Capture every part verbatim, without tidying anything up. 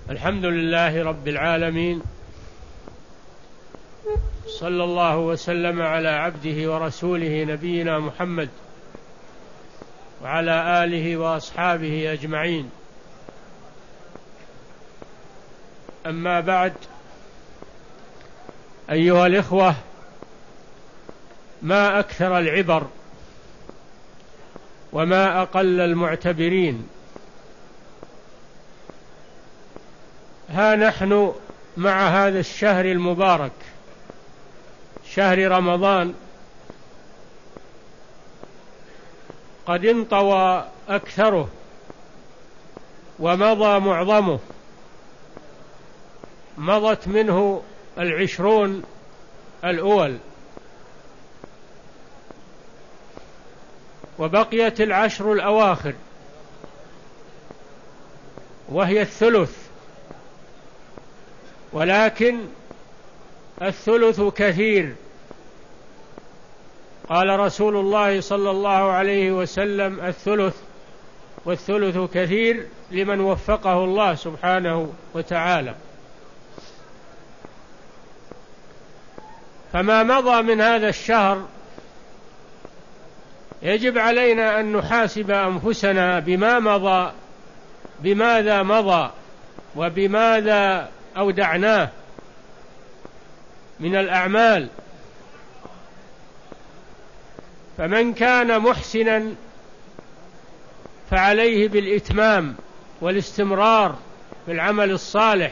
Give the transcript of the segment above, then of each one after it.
الحمد لله رب العالمين، صلى الله وسلم على عبده ورسوله نبينا محمد وعلى آله وأصحابه أجمعين. أما بعد، أيها الإخوة، ما أكثر العبر وما أقل المعتبرين. ها نحن مع هذا الشهر المبارك، شهر رمضان، قد انطوى أكثره ومضى معظمه، مضت منه العشرون الأول، وبقيت العشر الأواخر وهي الثلث، ولكن الثلث كثير. قال رسول الله صلى الله عليه وسلم: الثلث، والثلث كثير لمن وفقه الله سبحانه وتعالى. فما مضى من هذا الشهر يجب علينا أن نحاسب أنفسنا بما مضى، بماذا مضى وبماذا أودعناه من الأعمال. فمن كان محسنا فعليه بالإتمام والاستمرار في العمل الصالح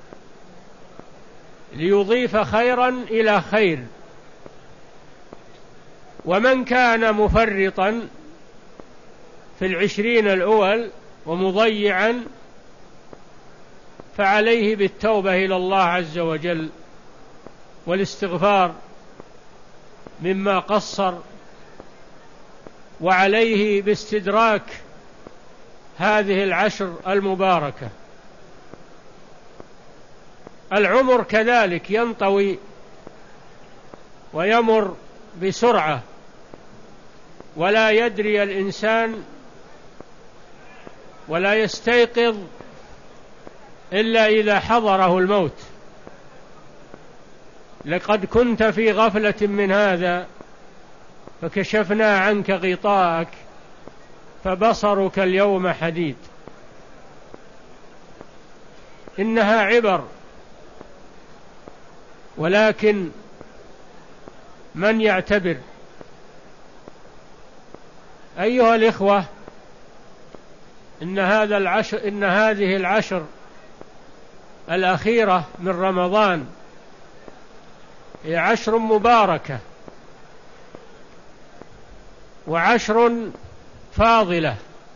ليضيف خيرا إلى خير، ومن كان مفرطا في العشرين الأول ومضيعا فعليه بالتوبة إلى الله عز وجل والاستغفار مما قصر، وعليه باستدراك هذه العشر المباركة. العمر كذلك ينطوي ويمر بسرعة، ولا يدري الإنسان ولا يستيقظ إلا إذا حضره الموت. لقد كنت في غفلة من هذا فكشفنا عنك غطاءك فبصرك اليوم حديد. إنها عبر، ولكن من يعتبر؟ أيها الإخوة، إن هذا العشر إن هذه العشر الأخيرة من رمضان هي عشر مباركة وعشر فاضلة،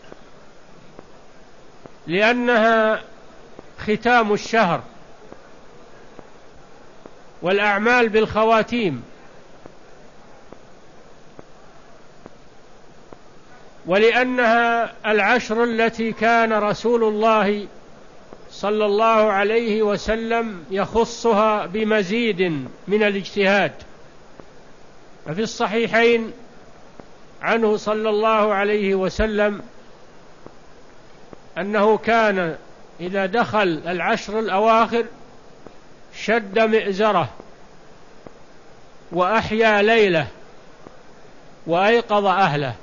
لأنها ختام الشهر والأعمال بالخواتيم، ولأنها العشر التي كان رسول الله صلى الله عليه وسلم يخصها بمزيد من الاجتهاد. ففي الصحيحين عنه صلى الله عليه وسلم أنه كان إذا دخل العشر الأواخر شد مئزره وأحيا ليله وأيقظ أهله.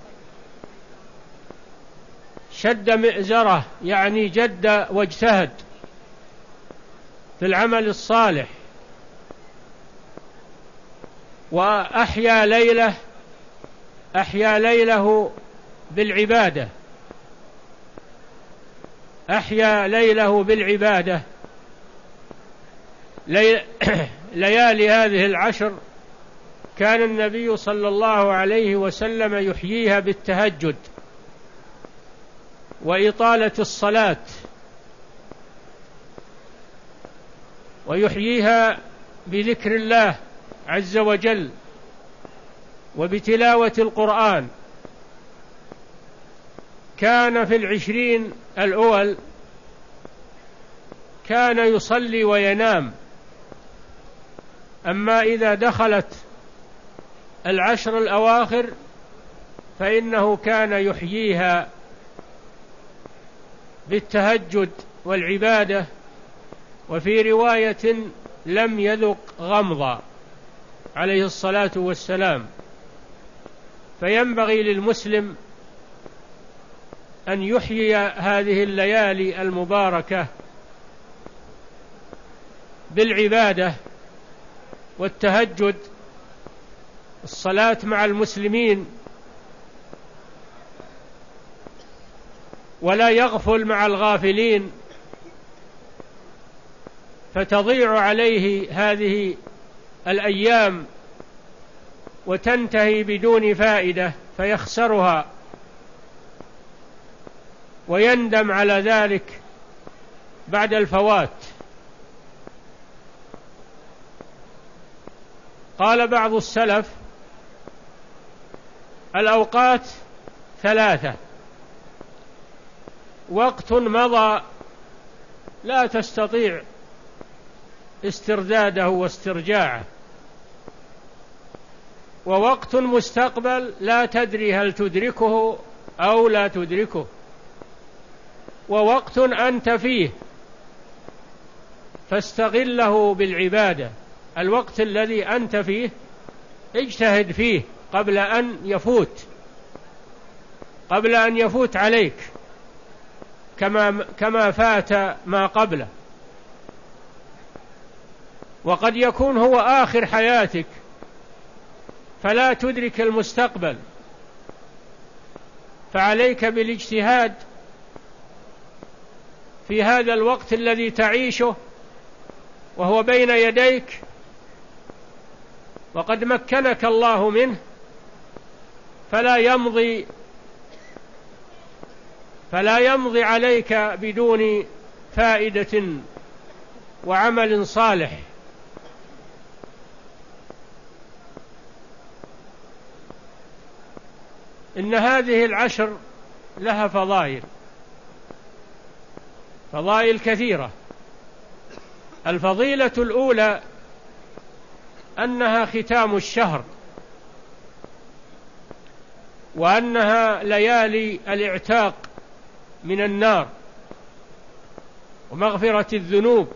شد مئزره يعني جد واجتهد في العمل الصالح، وأحيا ليله أحيا ليله بالعبادة أحيا ليله بالعبادة لي... ليالي هذه العشر كان النبي صلى الله عليه وسلم يحييها بالتهجد وإطالة الصلاة، ويحييها بذكر الله عز وجل وبتلاوة القرآن. كان في العشرين الأول كان يصلي وينام، أما إذا دخلت العشر الأواخر فإنه كان يحييها بالتهجد والعبادة وفي رواية لم يذق غمضا عليه الصلاة والسلام. فينبغي للمسلم أن يحيي هذه الليالي المباركة بالعبادة والتهجد، الصلاة مع المسلمين، ولا يغفل مع الغافلين فتضيع عليه هذه الأيام وتنتهي بدون فائدة فيخسرها ويندم على ذلك بعد الفوات. قال بعض السلف: الأوقات ثلاثة: وقت مضى لا تستطيع استرداده واسترجاعه، ووقت مستقبل لا تدري هل تدركه أو لا تدركه، ووقت أنت فيه فاستغله بالعبادة. الوقت الذي أنت فيه اجتهد فيه قبل أن يفوت قبل أن يفوت عليك كما كما فات ما قبله، وقد يكون هو آخر حياتك فلا تدرك المستقبل، فعليك بالاجتهاد في هذا الوقت الذي تعيشه وهو بين يديك وقد مكنك الله منه، فلا يمضي فلا يمضي عليك بدون فائدة وعمل صالح. إن هذه العشر لها فضائل فضائل كثيرة. الفضيلة الأولى أنها ختام الشهر، وأنها ليالي الإعتاق من النار ومغفرة الذنوب.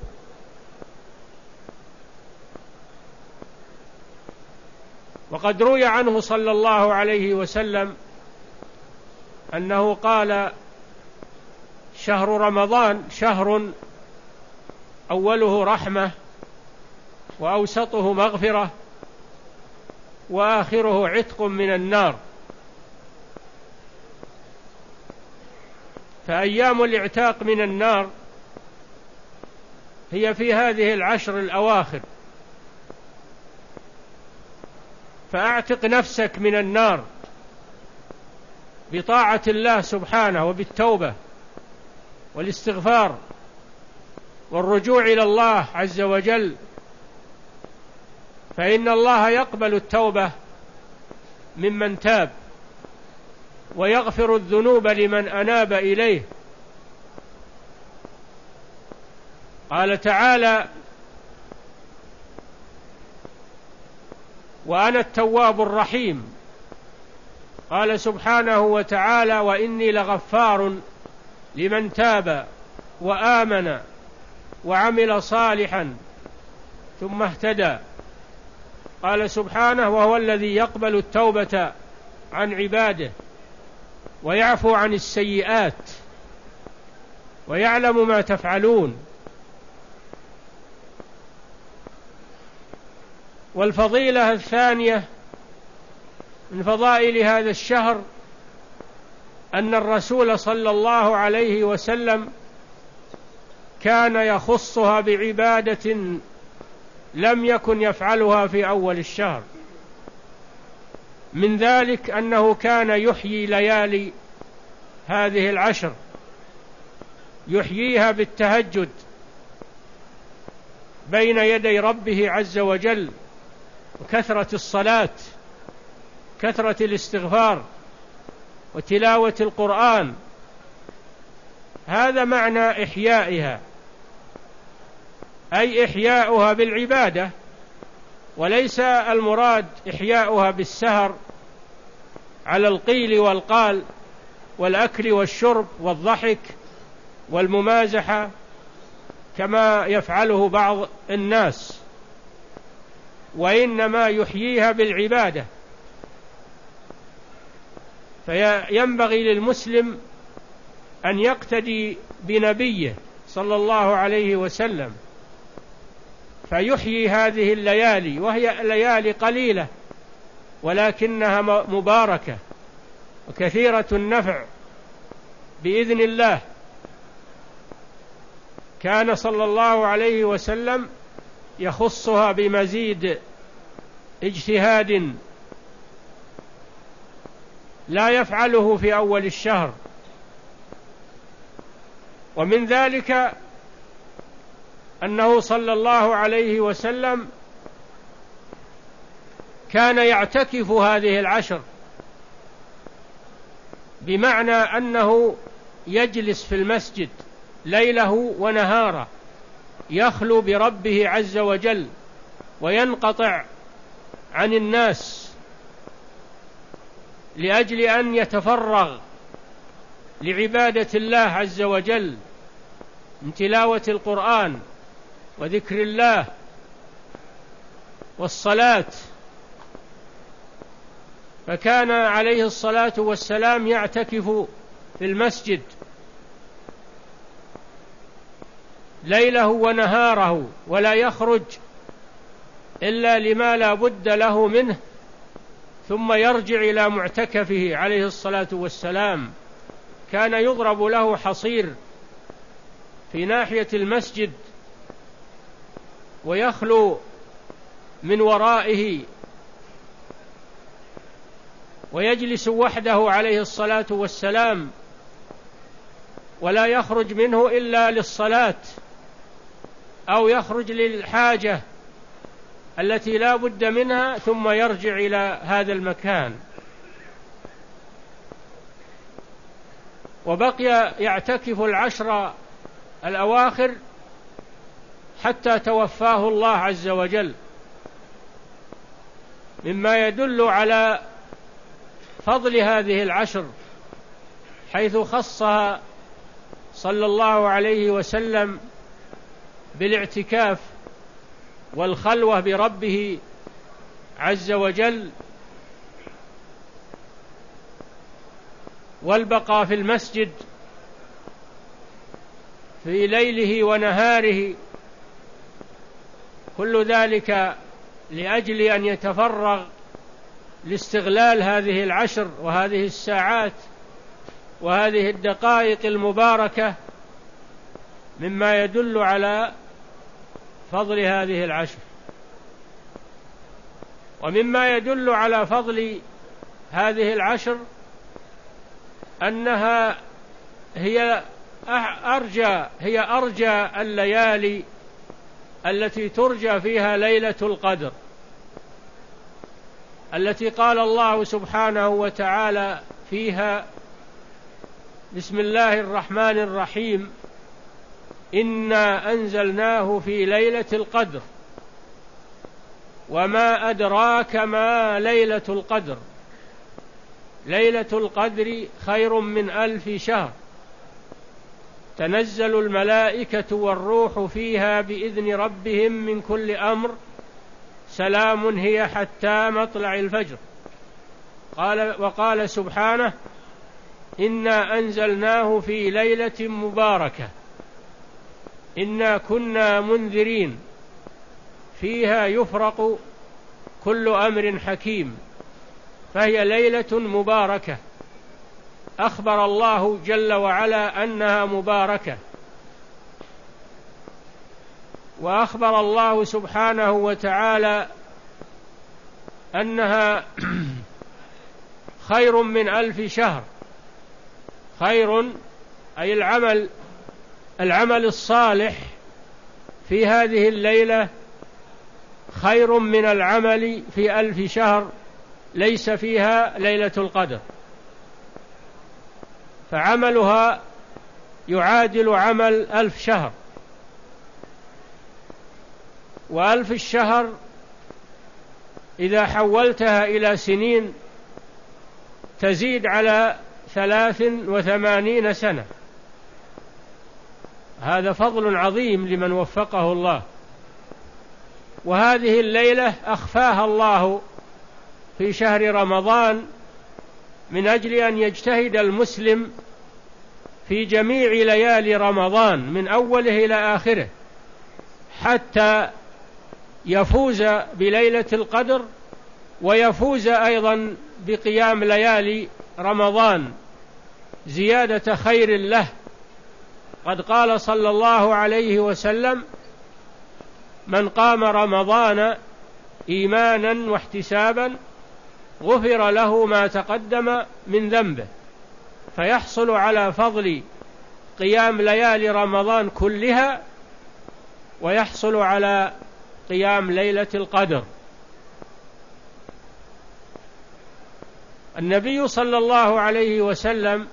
وقد روي عنه صلى الله عليه وسلم أنه قال: شهر رمضان شهر أوله رحمة وأوسطه مغفرة وآخره عتق من النار. فأيام الاعتاق من النار هي في هذه العشر الأواخر، فأعتق نفسك من النار بطاعة الله سبحانه وبالتوبة والاستغفار والرجوع إلى الله عز وجل، فإن الله يقبل التوبة ممن تاب ويغفر الذنوب لمن أناب إليه. قال تعالى: وأنا التواب الرحيم. قال سبحانه وتعالى: وإني لغفار لمن تاب وآمن وعمل صالحا ثم اهتدى. قال سبحانه: وهو الذي يقبل التوبة عن عباده ويعفو عن السيئات ويعلم ما تفعلون. والفضيلة الثانية من فضائل هذا الشهر أن الرسول صلى الله عليه وسلم كان يخصها بعبادة لم يكن يفعلها في أول الشهر. من ذلك أنه كان يحيي ليالي هذه العشر، يحييها بالتهجد بين يدي ربه عز وجل، وكثرة الصلاة، كثرة الاستغفار، وتلاوة القرآن. هذا معنى إحيائها، أي إحياؤها بالعبادة، وليس المراد إحياؤها بالسهر على القيل والقال والأكل والشرب والضحك والممازحة كما يفعله بعض الناس، وإنما يحييها بالعبادة. فينبغي للمسلم أن يقتدي بنبيه صلى الله عليه وسلم فيحيي هذه الليالي، وهي ليالي قليلة ولكنها مباركة وكثيرة النفع بإذن الله. كان صلى الله عليه وسلم يخصها بمزيد اجتهاد لا يفعله في أول الشهر. ومن ذلك أنه صلى الله عليه وسلم كان يعتكف هذه العشر، بمعنى أنه يجلس في المسجد ليله ونهاره يخلو بربه عز وجل وينقطع عن الناس لأجل أن يتفرغ لعبادة الله عز وجل من تلاوة القرآن وذكر الله والصلاة. فكان عليه الصلاة والسلام يعتكف في المسجد ليله ونهاره ولا يخرج إلا لما لا بد له منه، ثم يرجع إلى معتكفه عليه الصلاة والسلام. كان يضرب له حصير في ناحية المسجد ويخلو من ورائه ويجلس وحده عليه الصلاة والسلام ولا يخرج منه إلا للصلاة أو يخرج للحاجة التي لا بد منها، ثم يرجع إلى هذا المكان. وبقي يعتكف العشر الأواخر حتى توفاه الله عز وجل، مما يدل على فضل هذه العشر، حيث خصها صلى الله عليه وسلم بالاعتكاف والخلوة بربه عز وجل والبقاء في المسجد في ليله ونهاره، كل ذلك لأجل أن يتفرغ لاستغلال هذه العشر وهذه الساعات وهذه الدقائق المباركة، مما يدل على فضل هذه العشر. ومما يدل على فضل هذه العشر أنها هي أرجى هي أرجى الليالي التي ترجى فيها ليلة القدر، التي قال الله سبحانه وتعالى فيها: بسم الله الرحمن الرحيم، إنا أنزلناه في ليلة القدر وما أدراك ما ليلة القدر، ليلة القدر خير من ألف شهر، تنزل الملائكة والروح فيها بإذن ربهم من كل أمر، سلام هي حتى مطلع الفجر. قال وقال سبحانه: إنا أنزلناه في ليلة مباركة إنا كنا منذرين فيها يفرق كل أمر حكيم. فهي ليلة مباركة أخبر الله جل وعلا أنها مباركة، وأخبر الله سبحانه وتعالى أنها خير من ألف شهر. خير أي العمل العمل الصالح في هذه الليلة خير من العمل في ألف شهر ليس فيها ليلة القدر، فعملها يعادل عمل ألف شهر، وألف الشهر إذا حولتها إلى سنين تزيد على ثلاث وثمانين سنة، هذا فضل عظيم لمن وفقه الله. وهذه الليلة أخفاها الله في شهر رمضان من أجل أن يجتهد المسلم في جميع ليالي رمضان من أوله إلى آخره حتى يفوز بليلة القدر ويفوز أيضا بقيام ليالي رمضان زيادة خير له. قد قال صلى الله عليه وسلم: من قام رمضان إيمانا واحتسابا غفر له ما تقدم من ذنبه، فيحصل على فضل قيام ليالي رمضان كلها ويحصل على قيام ليلة القدر. النبي صلى الله عليه وسلم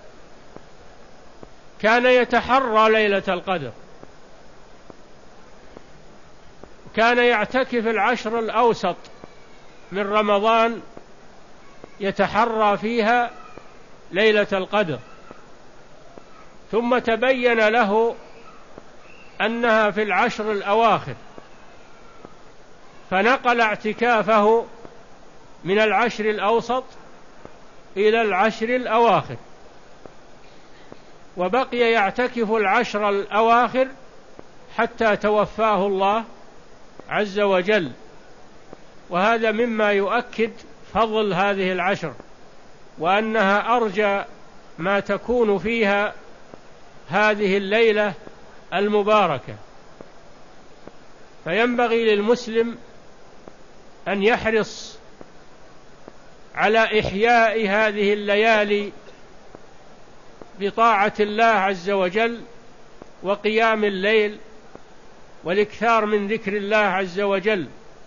كان يتحرى ليلة القدر، كان يعتكف العشر الأوسط من رمضان يتحرى فيها ليلة القدر، ثم تبين له أنها في العشر الأواخر فنقل اعتكافه من العشر الأوسط إلى العشر الأواخر، وبقي يعتكف العشر الأواخر حتى توفاه الله عز وجل. وهذا مما يؤكد فضل هذه العشر وأنها أرجى ما تكون فيها هذه الليلة المباركة. فينبغي للمسلم أن يحرص على إحياء هذه الليالي بطاعة الله عز وجل وقيام الليل والإكثار من ذكر الله عز وجل.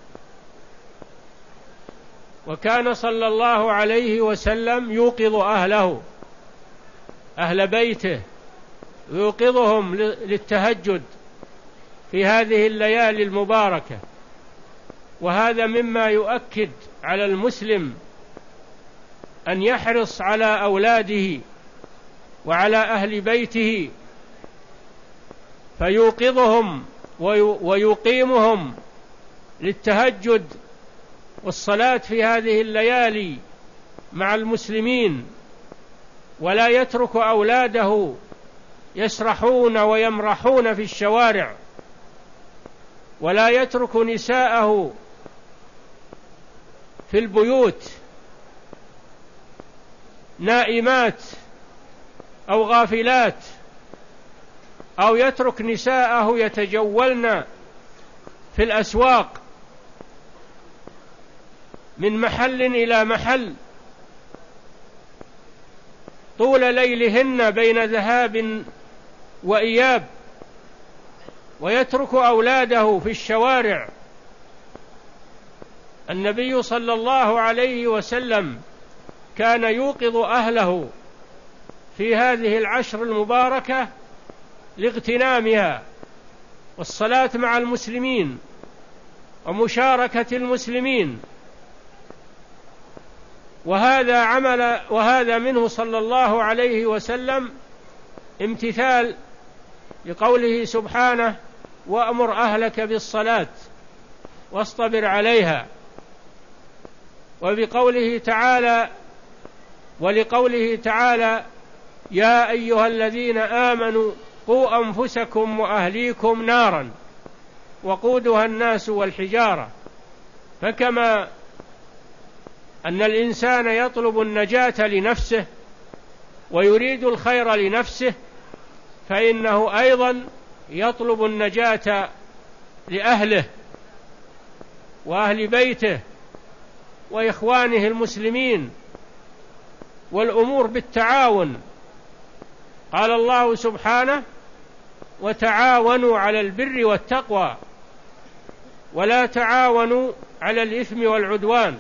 وكان صلى الله عليه وسلم يوقظ أهله أهل بيته يوقظهم للتهجد في هذه الليالي المباركة. وهذا مما يؤكد على المسلم أن يحرص على أولاده وعلى أهل بيته فيوقظهم ويقيمهم للتهجد والصلاة في هذه الليالي مع المسلمين، ولا يترك أولاده يسرحون ويمرحون في الشوارع، ولا يترك نساءه في البيوت نائمات أو غافلات، أو يترك نساءه يتجولن في الأسواق من محل إلى محل طول ليلهن بين ذهاب وإياب، ويترك أولاده في الشوارع. النبي صلى الله عليه وسلم كان يوقظ أهله في هذه العشر المباركة لاغتنامها والصلاة مع المسلمين ومشاركة المسلمين. وهذا عمل وهذا منه صلى الله عليه وسلم امتثال لقوله سبحانه: وأمر أهلك بالصلاة واصطبر عليها. وبقوله تعالى ولقوله تعالى: يا أيها الذين آمنوا قوا أنفسكم وأهليكم نارا وقودها الناس والحجارة. فكما أن الإنسان يطلب النجاة لنفسه ويريد الخير لنفسه، فإنه أيضا يطلب النجاة لأهله وأهل بيته وإخوانه المسلمين، والأمور بالتعاون. قال الله سبحانه: وتعاونوا على البر والتقوى ولا تعاونوا على الإثم والعدوان.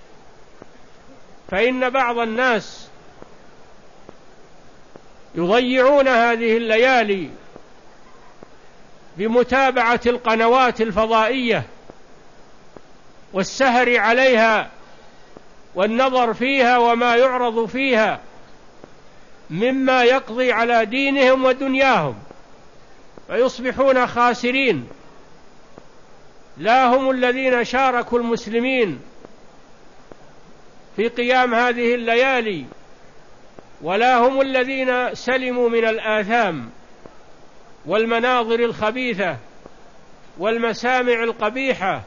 فإن بعض الناس يضيعون هذه الليالي بمتابعة القنوات الفضائية والسهر عليها والنظر فيها وما يعرض فيها مما يقضي على دينهم ودنياهم. فيصبحون خاسرين. لا هم الذين شاركوا المسلمين في قيام هذه الليالي، ولا هم الذين سلموا من الآثام والمناظر الخبيثة والمسامع القبيحة،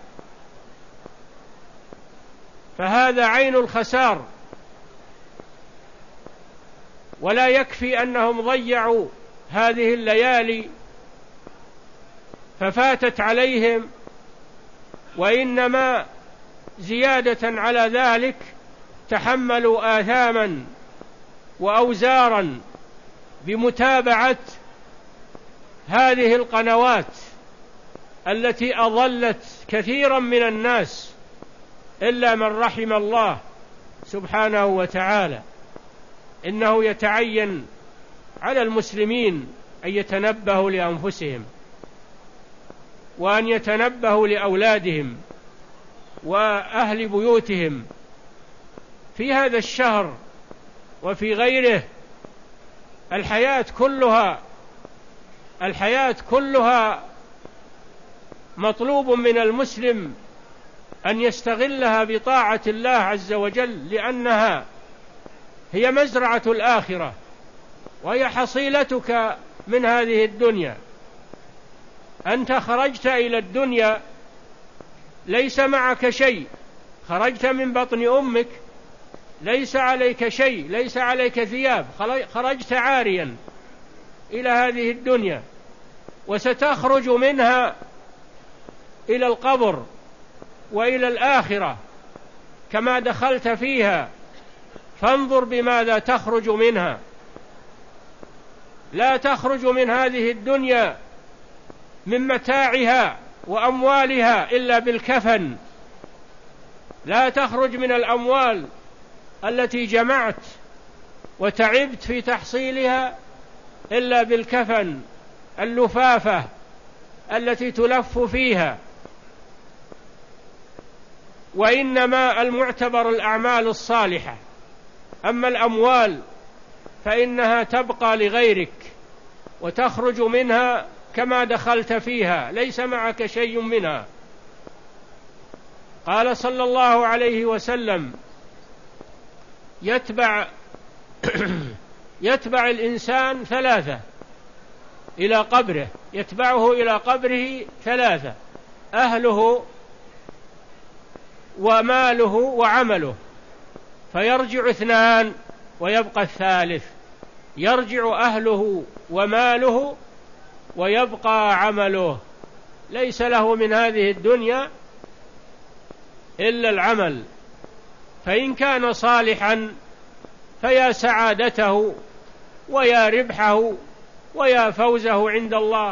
فهذا عين الخسار. ولا يكفي أنهم ضيعوا هذه الليالي ففاتت عليهم، وإنما زيادة على ذلك تحملوا آثاما وأوزارا بمتابعة هذه القنوات التي أضلت كثيرا من الناس إلا من رحم الله سبحانه وتعالى. إنه يتعين على المسلمين أن يتنبهوا لأنفسهم، وأن يتنبهوا لأولادهم وأهل بيوتهم في هذا الشهر وفي غيره. الحياة كلها الحياة كلها مطلوب من المسلم أن يستغلها بطاعة الله عز وجل، لأنها هي مزرعة الآخرة، وهي حصيلتك من هذه الدنيا. أنت خرجت إلى الدنيا ليس معك شيء، خرجت من بطن أمك ليس عليك شيء، ليس عليك ثياب، خرجت عاريا إلى هذه الدنيا، وستخرج منها إلى القبر وإلى الآخرة كما دخلت فيها، فانظر بماذا تخرج منها. لا تخرج من هذه الدنيا من متاعها وأموالها إلا بالكفن، لا تخرج من الأموال التي جمعت وتعبت في تحصيلها إلا بالكفن، اللفافة التي تلف فيها. وإنما المعتبر الأعمال الصالحة، أما الأموال فإنها تبقى لغيرك وتخرج منها كما دخلت فيها، ليس معك شيء منها. قال صلى الله عليه وسلم: يتبع يتبع الإنسان ثلاثة إلى قبره، يتبعه إلى قبره ثلاثة: أهله وماله وعمله، فيرجع اثنان ويبقى الثالث، يرجع أهله وماله ويبقى عمله. ليس له من هذه الدنيا إلا العمل، فإن كان صالحا فيا سعادته ويا ربحه ويا فوزه عند الله،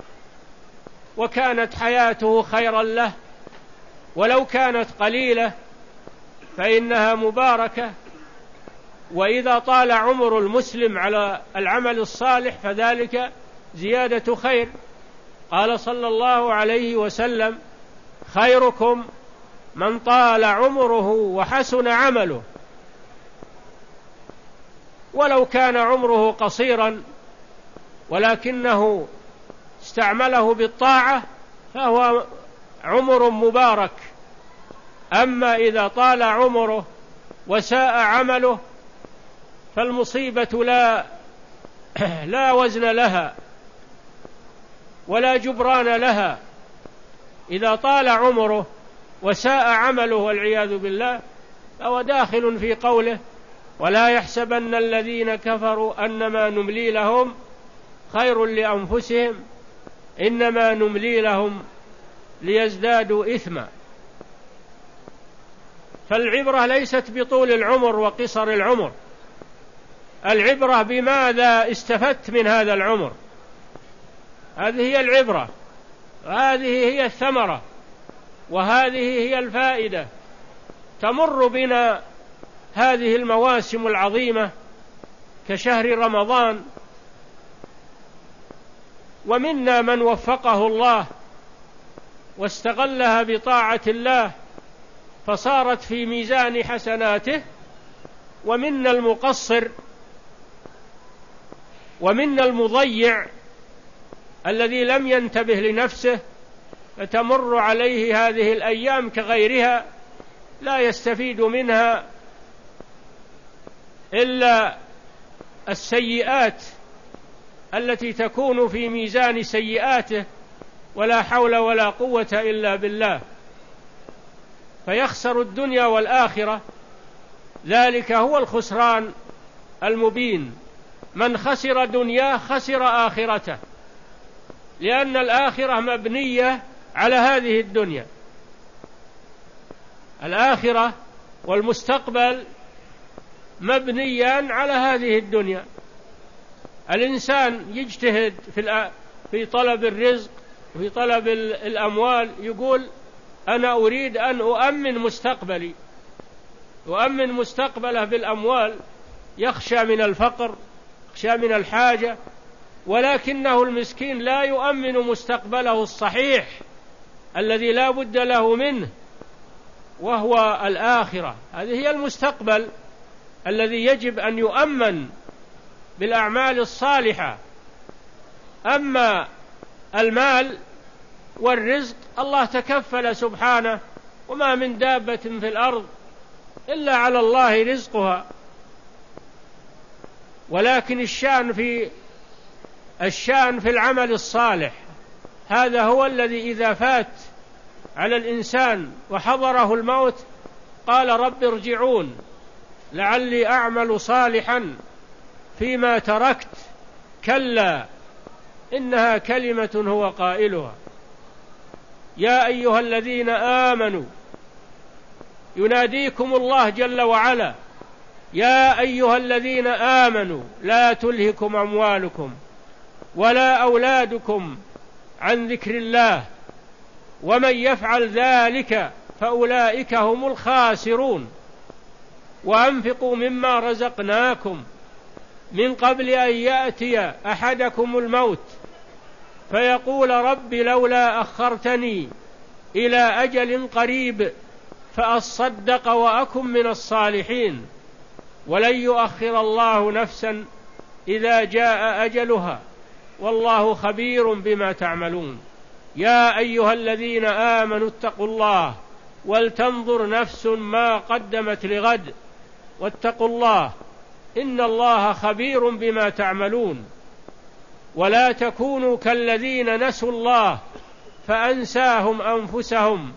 وكانت حياته خيرا له، ولو كانت قليلة فإنها مباركة. وإذا طال عمر المسلم على العمل الصالح فذلك زيادة خير. قال صلى الله عليه وسلم: خيركم من طال عمره وحسن عمله. ولو كان عمره قصيرا ولكنه استعمله بالطاعة فهو عمر مبارك. أما إذا طال عمره وساء عمله فالمصيبة لا لا وزن لها ولا جبران لها. إذا طال عمره وساء عمله والعياذ بالله فهو داخل في قوله: ولا يحسبن الذين كفروا أنما نملي لهم خير لأنفسهم إنما نملي لهم ليزدادوا إثما. فالعبرة ليست بطول العمر وقصر العمر، العبرة بماذا استفدت من هذا العمر. هذه هي العبرة، هذه هي الثمرة، وهذه هي الفائدة. تمر بنا هذه المواسم العظيمة كشهر رمضان، ومنا من وفقه الله واستغلها بطاعة الله فصارت في ميزان حسناته، ومنا المقصر ومنا المضيع الذي لم ينتبه لنفسه فتمر عليه هذه الأيام كغيرها لا يستفيد منها إلا السيئات التي تكون في ميزان سيئاته، ولا حول ولا قوة إلا بالله، فيخسر الدنيا والآخرة. ذلك هو الخسران المبين. من خسر دنياه خسر آخرته، لأن الآخرة مبنية على هذه الدنيا. الآخرة والمستقبل مبنيان على هذه الدنيا. الإنسان يجتهد في في طلب الرزق وفي طلب الأموال، يقول أنا أريد أن أؤمن مستقبلي، أؤمن مستقبله بالأموال، يخشى من الفقر، يخشى من الحاجة، ولكنه المسكين لا يؤمن مستقبله الصحيح الذي لا بد له منه، وهو الآخرة. هذه هي المستقبل الذي يجب أن يؤمن بالأعمال الصالحة. أما المال والرزق الله تكفل سبحانه، وما من دابة في الأرض إلا على الله رزقها، ولكن الشأن في الشأن في العمل الصالح. هذا هو الذي إذا فات على الإنسان وحضره الموت قال رب ارجعون لعلي أعمل صالحا فيما تركت، كلا إنها كلمة هو قائلها. يا أيها الذين آمنوا، يناديكم الله جل وعلا، يا أيها الذين آمنوا لا تلهكم أموالكم ولا أولادكم عن ذكر الله ومن يفعل ذلك فأولئك هم الخاسرون. وأنفقوا مما رزقناكم من قبل أن يأتي أحدكم الموت فيقول رب لولا أخرتني إلى أجل قريب فأصدق وأكن من الصالحين ولن يؤخر الله نفسا إذا جاء أجلها والله خبير بما تعملون. يا أيها الذين آمنوا اتقوا الله ولتنظر نفس ما قدمت لغد واتقوا الله إن الله خبير بما تعملون. ولا تكونوا كالذين نسوا الله فأنساهم أنفسهم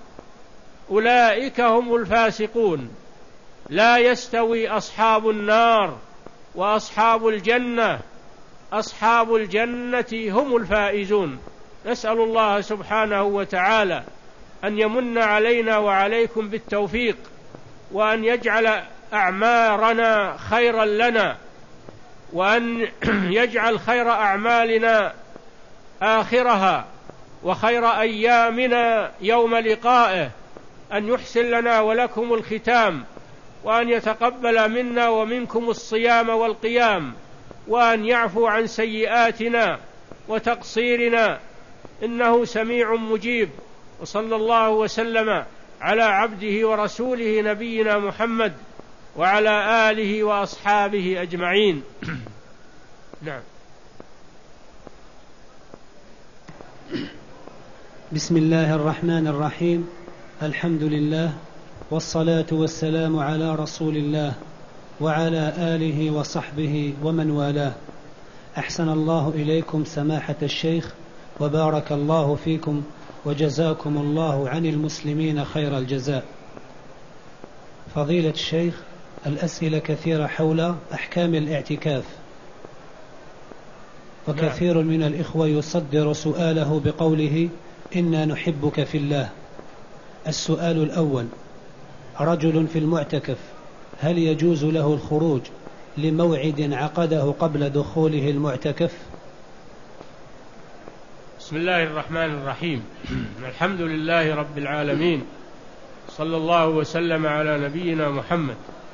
أولئك هم الفاسقون. لا يستوي أصحاب النار وأصحاب الجنة، أصحاب الجنة هم الفائزون. نسأل الله سبحانه وتعالى أن يمن علينا وعليكم بالتوفيق، وأن يجعل أعمارنا خيرا لنا، وأن يجعل خير أعمالنا آخرها، وخير أيامنا يوم لقائه، أن يحسن لنا ولكم الختام، وأن يتقبل منا ومنكم الصيام والقيام، وأن يعفو عن سيئاتنا وتقصيرنا، إنه سميع مجيب. وصلى الله وسلم على عبده ورسوله نبينا محمد وعلى آله وأصحابه أجمعين. نعم. بسم الله الرحمن الرحيم. الحمد لله والصلاة والسلام على رسول الله وعلى آله وصحبه ومن والاه. أحسن الله إليكم سماحة الشيخ، وبارك الله فيكم، وجزاكم الله عن المسلمين خير الجزاء. فضيلة الشيخ، الأسئلة كثيرة حول أحكام الاعتكاف، وكثير من الإخوة يصدر سؤاله بقوله إنا نحبك في الله. السؤال الأول: رجل في المعتكف هل يجوز له الخروج لموعد عقده قبل دخوله المعتكف؟ بسم الله الرحمن الرحيم. الحمد لله رب العالمين، صلى الله وسلم على نبينا محمد.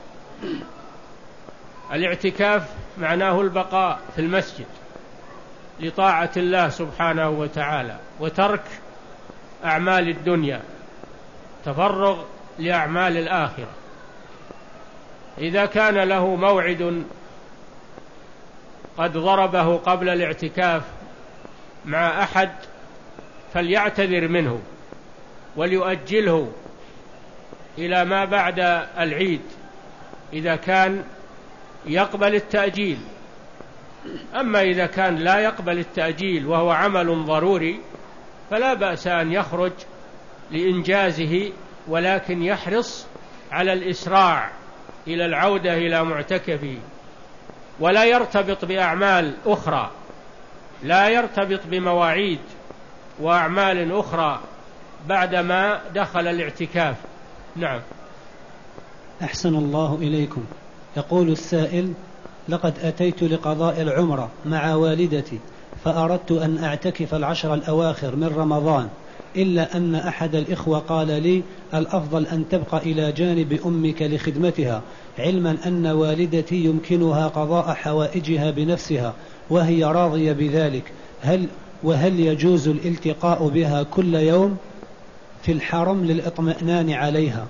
الاعتكاف معناه البقاء في المسجد لطاعة الله سبحانه وتعالى، وترك أعمال الدنيا، تفرغ لأعمال الآخرة. إذا كان له موعد قد ضربه قبل الاعتكاف مع أحد فليعتذر منه وليؤجله إلى ما بعد العيد إذا كان يقبل التأجيل. أما إذا كان لا يقبل التأجيل وهو عمل ضروري فلا بأس أن يخرج لإنجازه، ولكن يحرص على الإسراع إلى العودة إلى معتكفه، ولا يرتبط بأعمال أخرى، لا يرتبط بمواعيد وأعمال أخرى بعدما دخل الاعتكاف. نعم. أحسن الله إليكم. يقول السائل: لقد أتيت لقضاء العمرة مع والدتي فأردت أن أعتكف العشر الأواخر من رمضان، إلا أن أحد الإخوة قال لي الأفضل أن تبقى إلى جانب أمك لخدمتها، علما أن والدتي يمكنها قضاء حوائجها بنفسها وهي راضية بذلك، هل وهل يجوز الالتقاء بها كل يوم في الحرم للإطمئنان عليها؟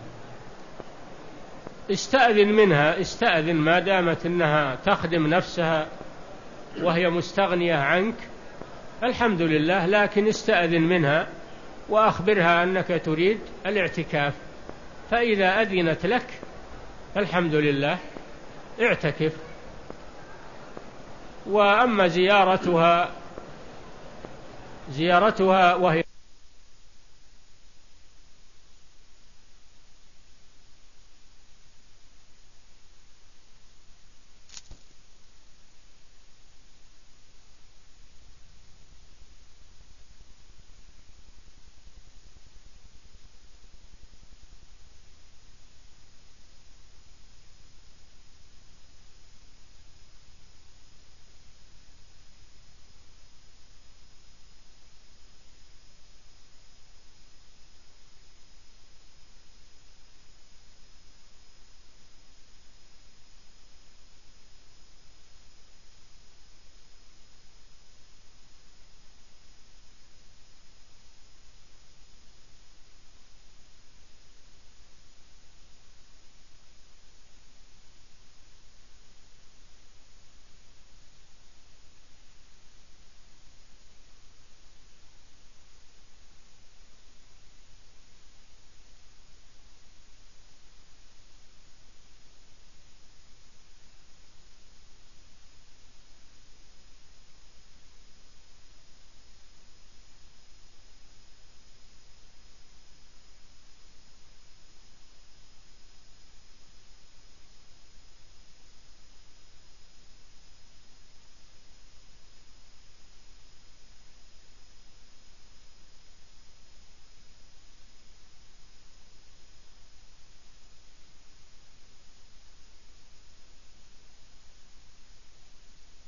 استأذن منها، استأذن ما دامت أنها تخدم نفسها وهي مستغنية عنك، الحمد لله، لكن استأذن منها وأخبرها أنك تريد الاعتكاف، فإذا أذنت لك الحمد لله اعتكف. وأما زيارتها زيارتها وهي